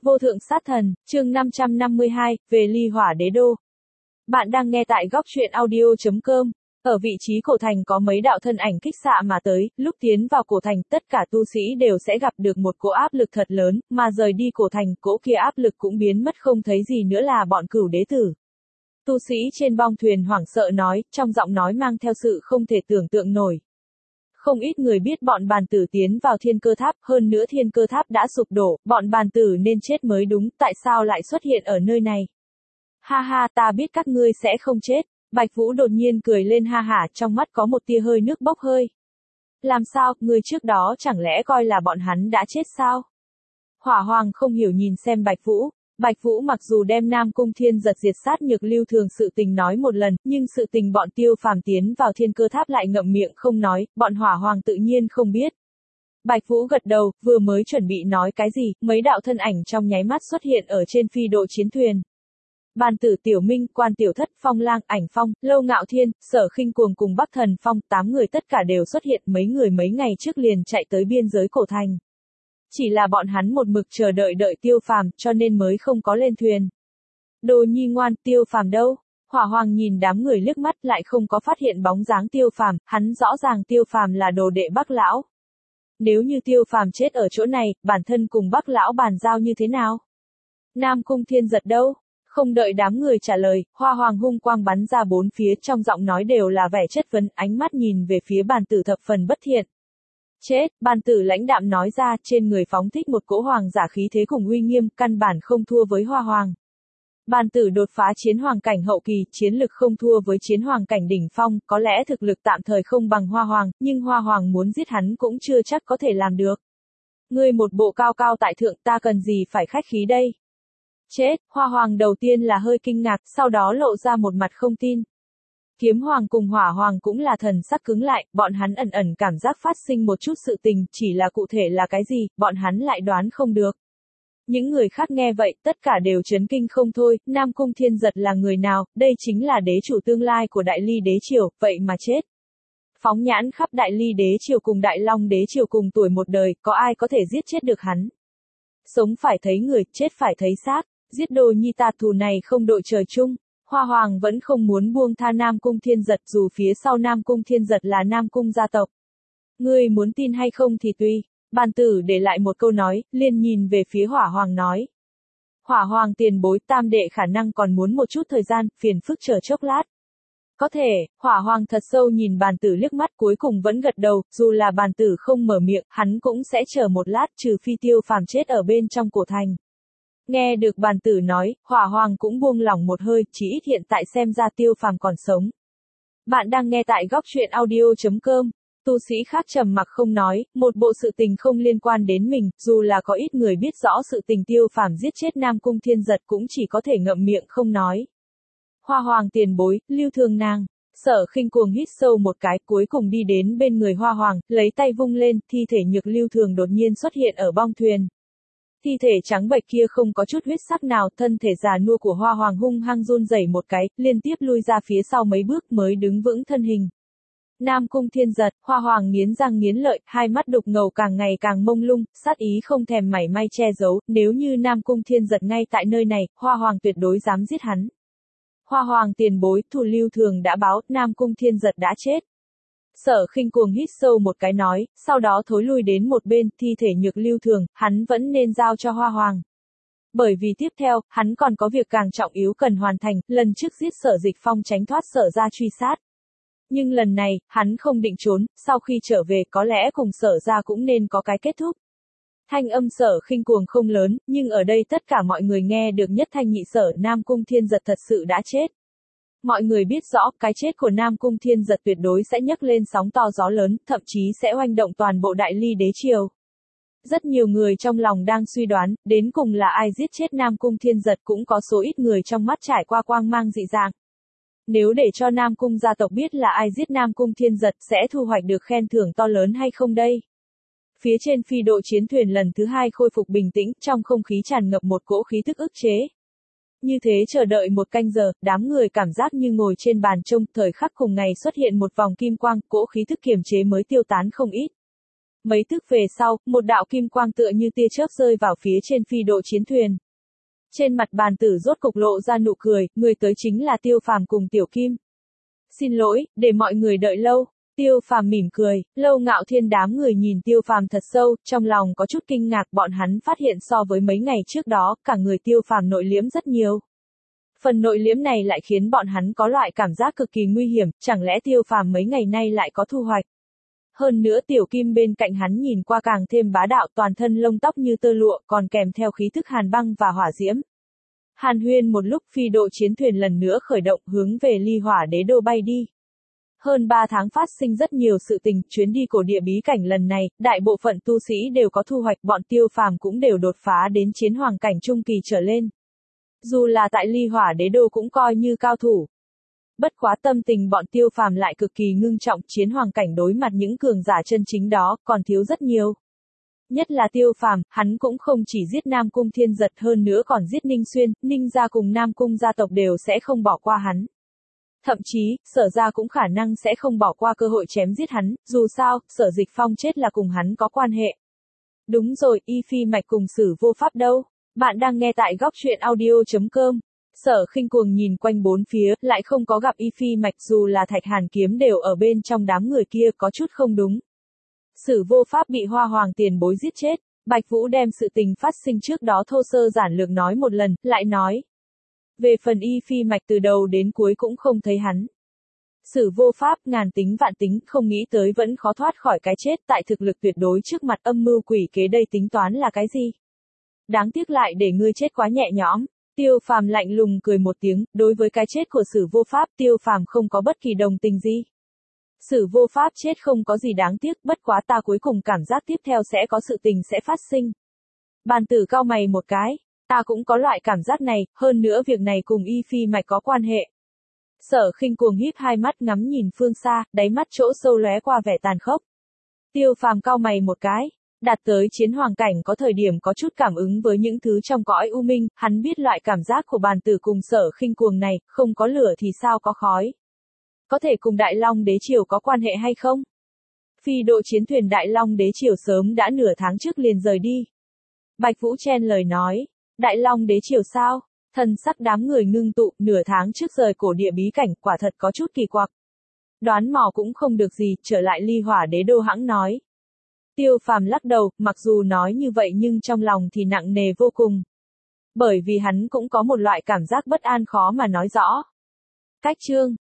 Vô thượng sát thần, chương 552, về ly hỏa đế đô. Bạn đang nghe tại góc truyện audio.com. Ở vị trí cổ thành có mấy đạo thân ảnh kích xạ mà tới, lúc tiến vào cổ thành tất cả tu sĩ đều sẽ gặp được một cỗ áp lực thật lớn, mà rời đi cổ thành, cỗ kia áp lực cũng biến mất không thấy gì nữa là bọn Cửu đế tử. Tu sĩ trên bong thuyền hoảng sợ nói, trong giọng nói mang theo sự không thể tưởng tượng nổi. Không ít người biết bọn bàn tử tiến vào thiên cơ tháp, hơn nữa thiên cơ tháp đã sụp đổ, bọn bàn tử nên chết mới đúng, tại sao lại xuất hiện ở nơi này? Ha ha, ta biết các ngươi sẽ không chết. Bạch Vũ đột nhiên cười lên ha hả, trong mắt có một tia hơi nước bốc hơi. Làm sao, ngươi trước đó chẳng lẽ coi là bọn hắn đã chết sao? Hỏa Hoàng không hiểu nhìn xem Bạch Vũ. Bạch Vũ mặc dù đem Nam Cung Thiên Giật diệt sát Nhược Lưu Thường sự tình nói một lần, nhưng sự tình bọn Tiêu Phàm tiến vào thiên cơ tháp lại ngậm miệng không nói, bọn Hỏa Hoàng tự nhiên không biết. Bạch Vũ gật đầu, vừa mới chuẩn bị nói cái gì, mấy đạo thân ảnh trong nháy mắt xuất hiện ở trên phi độ chiến thuyền. Bàn tử Tiểu Minh, Quan Tiểu Thất, Phong Lang, Ảnh Phong, Lâu Ngạo Thiên, Sở Khinh Cuồng cùng Bắc Thần Phong, 8 người tất cả đều xuất hiện, mấy người mấy ngày trước liền chạy tới biên giới cổ thành. Chỉ là bọn hắn một mực chờ đợi Tiêu Phàm, cho nên mới không có lên thuyền. Đồ nhi ngoan, Tiêu Phàm đâu? Hỏa Hoàng nhìn đám người liếc mắt lại không có phát hiện bóng dáng Tiêu Phàm, hắn rõ ràng Tiêu Phàm là đồ đệ Bắc lão. Nếu như Tiêu Phàm chết ở chỗ này, bản thân cùng Bắc lão bàn giao như thế nào? Nam Cung Thiên Giật đâu? Không đợi đám người trả lời, Hoa Hoàng hung quang bắn ra bốn phía, trong giọng nói đều là vẻ chất vấn, ánh mắt nhìn về phía bàn tử thập phần bất thiện. Chết, bàn tử lãnh đạm nói ra, trên người phóng thích một cỗ hoàng giả khí thế cùng uy nghiêm, căn bản không thua với Hoa Hoàng. Bàn tử đột phá chiến hoàng cảnh hậu kỳ, chiến lực không thua với chiến hoàng cảnh đỉnh phong, có lẽ thực lực tạm thời không bằng Hoa Hoàng, nhưng Hoa Hoàng muốn giết hắn cũng chưa chắc có thể làm được. Ngươi một bộ cao cao tại thượng, ta cần gì phải khách khí đây? Chết, Hoa Hoàng đầu tiên là hơi kinh ngạc, sau đó lộ ra một mặt không tin. Kiếm Hoàng cùng Hỏa Hoàng cũng là thần sắc cứng lại, bọn hắn ẩn ẩn cảm giác phát sinh một chút sự tình, chỉ là cụ thể là cái gì, bọn hắn lại đoán không được. Những người khác nghe vậy, tất cả đều chấn kinh không thôi, Nam Cung Thiên Giật là người nào, đây chính là đế chủ tương lai của Đại Ly đế triều, vậy mà chết. Phóng nhãn khắp Đại Ly đế triều cùng Đại Long đế triều cùng tuổi một đời, có ai có thể giết chết được hắn? Sống phải thấy người, chết phải thấy xác, giết đồ nhi ta, thù này không đội trời chung. Hoa Hoàng vẫn không muốn buông tha Nam Cung Thiên Giật, dù phía sau Nam Cung Thiên Giật là Nam Cung gia tộc. Ngươi muốn tin hay không thì tùy. Bàn tử để lại một câu nói, liền nhìn về phía Hỏa Hoàng nói. Hỏa Hoàng tiền bối, tam đệ khả năng còn muốn một chút thời gian, phiền phức chờ chốc lát. Có thể, Hỏa Hoàng thật sâu nhìn bàn tử liếc mắt, cuối cùng vẫn gật đầu, dù là bàn tử không mở miệng, hắn cũng sẽ chờ một lát, trừ phi Tiêu Phàm chết ở bên trong cổ thành. Nghe được bàn tử nói, Hỏa Hoàng cũng buông lỏng một hơi, chỉ ít hiện tại xem ra Tiêu Phàm còn sống. Bạn đang nghe tại góc truyện audio.com. Tu sĩ khác trầm mặc không nói, một bộ sự tình không liên quan đến mình, dù là có ít người biết rõ sự tình Tiêu Phàm giết chết Nam Cung Thiên Giật cũng chỉ có thể ngậm miệng không nói. Hoa Hoàng tiền bối, Lưu Thường nàng. Sở Khinh Cuồng hít sâu một cái, cuối cùng đi đến bên người Hoa Hoàng, lấy tay vung lên, thi thể Nhược Lưu Thường đột nhiên xuất hiện ở bong thuyền. Thi thể trắng bệch kia không có chút huyết sắc nào, thân thể già nua của Hoa Hoàng hung hăng run rẩy một cái, liên tiếp lui ra phía sau mấy bước mới đứng vững thân hình. Nam Cung Thiên Giật, Hoa Hoàng nghiến răng nghiến lợi, hai mắt đục ngầu càng ngày càng mông lung, sát ý không thèm mảy may che giấu, nếu như Nam Cung Thiên Giật ngay tại nơi này, Hoa Hoàng tuyệt đối dám giết hắn. Hoa Hoàng tiền bối, thù Lưu Thường đã báo, Nam Cung Thiên Giật đã chết. Sở Khinh Cuồng hít sâu một cái nói, sau đó thối lui đến một bên, thi thể Nhược Lưu Thường, hắn vẫn nên giao cho Hoa Hoàng. Bởi vì tiếp theo, hắn còn có việc càng trọng yếu cần hoàn thành, lần trước giết Sở Dịch Phong tránh thoát Sở gia truy sát. Nhưng lần này, hắn không định trốn, sau khi trở về có lẽ cùng Sở gia cũng nên có cái kết thúc. Thanh âm Sở Khinh Cuồng không lớn, nhưng ở đây tất cả mọi người nghe được nhất thanh nhị sở Nam Cung Thiên Giật thật sự đã chết. Mọi người biết rõ, cái chết của Nam Cung Thiên Giật tuyệt đối sẽ nhấc lên sóng to gió lớn, thậm chí sẽ oanh động toàn bộ Đại Ly đế triều. Rất nhiều người trong lòng đang suy đoán, đến cùng là ai giết chết Nam Cung Thiên Giật, cũng có số ít người trong mắt trải qua quang mang dị dạng. Nếu để cho Nam Cung gia tộc biết là ai giết Nam Cung Thiên Giật, sẽ thu hoạch được khen thưởng to lớn hay không đây? Phía trên phi độ chiến thuyền lần thứ hai khôi phục bình tĩnh, trong không khí tràn ngập một cỗ khí tức ức chế. Như thế chờ đợi một canh giờ, đám người cảm giác như ngồi trên bàn trông, thời khắc cùng ngày xuất hiện một vòng kim quang, cỗ khí tức kiềm chế mới tiêu tán không ít. mấy tức về sau, một đạo kim quang tựa như tia chớp rơi vào phía trên phi độ chiến thuyền. Trên mặt bàn tử rốt cục lộ ra nụ cười, người tới chính là Tiêu Phàm cùng Tiểu Kim. Xin lỗi, để mọi người đợi lâu. Tiêu Phàm mỉm cười, Lâu Ngạo Thiên đám người nhìn Tiêu Phàm thật sâu, trong lòng có chút kinh ngạc, bọn hắn phát hiện so với mấy ngày trước đó, cả người Tiêu Phàm nội liễm rất nhiều. Phần nội liễm này lại khiến bọn hắn có loại cảm giác cực kỳ nguy hiểm, chẳng lẽ Tiêu Phàm mấy ngày nay lại có thu hoạch. Hơn nữa Tiểu Kim bên cạnh hắn nhìn qua càng thêm bá đạo, toàn thân lông tóc như tơ lụa, còn kèm theo khí thức hàn băng và hỏa diễm. Hàn huyên một lúc, phi độ chiến thuyền lần nữa khởi động, hướng về Ly Hỏa Đế Đô bay đi. Hơn 3 tháng phát sinh rất nhiều sự tình, chuyến đi cổ địa bí cảnh lần này, đại bộ phận tu sĩ đều có thu hoạch, bọn Tiêu Phàm cũng đều đột phá đến chiến hoàng cảnh trung kỳ trở lên. Dù là tại Ly Hỏa Đế Đô cũng coi như cao thủ. Bất quá tâm tình bọn Tiêu Phàm lại cực kỳ ngưng trọng, chiến hoàng cảnh đối mặt những cường giả chân chính đó, còn thiếu rất nhiều. Nhất là Tiêu Phàm, hắn cũng không chỉ giết Nam Cung Thiên Giật, hơn nữa còn giết Ninh Xuyên, Ninh gia cùng Nam Cung gia tộc đều sẽ không bỏ qua hắn. Thậm chí, Sở gia cũng khả năng sẽ không bỏ qua cơ hội chém giết hắn, dù sao, Sở Dịch Phong chết là cùng hắn có quan hệ. Đúng rồi, Y Phi Mạch cùng Sử Vô Pháp đâu? Bạn đang nghe tại góc truyện audio.com. Sở Khinh Cuồng nhìn quanh bốn phía, lại không có gặp Y Phi Mạch, dù là Thạch Hàn Kiếm đều ở bên trong đám người kia, có chút không đúng. Sử Vô Pháp bị Hoa Hoàng tiền bối giết chết, Bạch Vũ đem sự tình phát sinh trước đó thô sơ giản lược nói một lần, lại nói. Về phần Y Phi Mạch từ đầu đến cuối cũng không thấy hắn. Sử Vô Pháp ngàn tính vạn tính, không nghĩ tới vẫn khó thoát khỏi cái chết, tại thực lực tuyệt đối trước mặt âm mưu quỷ kế đây tính toán là cái gì? Đáng tiếc lại để ngươi chết quá nhẹ nhõm. Tiêu Phàm lạnh lùng cười một tiếng, đối với cái chết của Sử Vô Pháp, Tiêu Phàm không có bất kỳ đồng tình gì. Sử Vô Pháp chết không có gì đáng tiếc, bất quá ta cuối cùng cảm giác tiếp theo sẽ có sự tình sẽ phát sinh. Bàn tử cau mày một cái, ta cũng có loại cảm giác này, hơn nữa việc này cùng Y Phi Mạch có quan hệ. Sở Khinh Cuồng híp hai mắt ngắm nhìn phương xa, đáy mắt chỗ sâu lóe qua vẻ tàn khốc. Tiêu Phàm cau mày một cái, đạt tới chiến hoàng cảnh có thời điểm có chút cảm ứng với những thứ trong cõi u minh, hắn biết loại cảm giác của bàn tử cùng Sở Khinh Cuồng này, không có lửa thì sao có khói. Có thể cùng Đại Long Đế Triều có quan hệ hay không? Phi độ chiến thuyền Đại Long Đế Triều sớm đã nửa tháng trước liền rời đi. Bạch Vũ chen lời nói, Đại Long Đế Triều sao? Thần sắc đám người ngưng tụ, nửa tháng trước rời cổ địa bí cảnh, quả thật có chút kỳ quặc. Đoán mò cũng không được gì, trở lại Ly Hỏa Đế Đô hãng nói. Tiêu Phàm lắc đầu, mặc dù nói như vậy nhưng trong lòng thì nặng nề vô cùng. Bởi vì hắn cũng có một loại cảm giác bất an khó mà nói rõ. Cách chương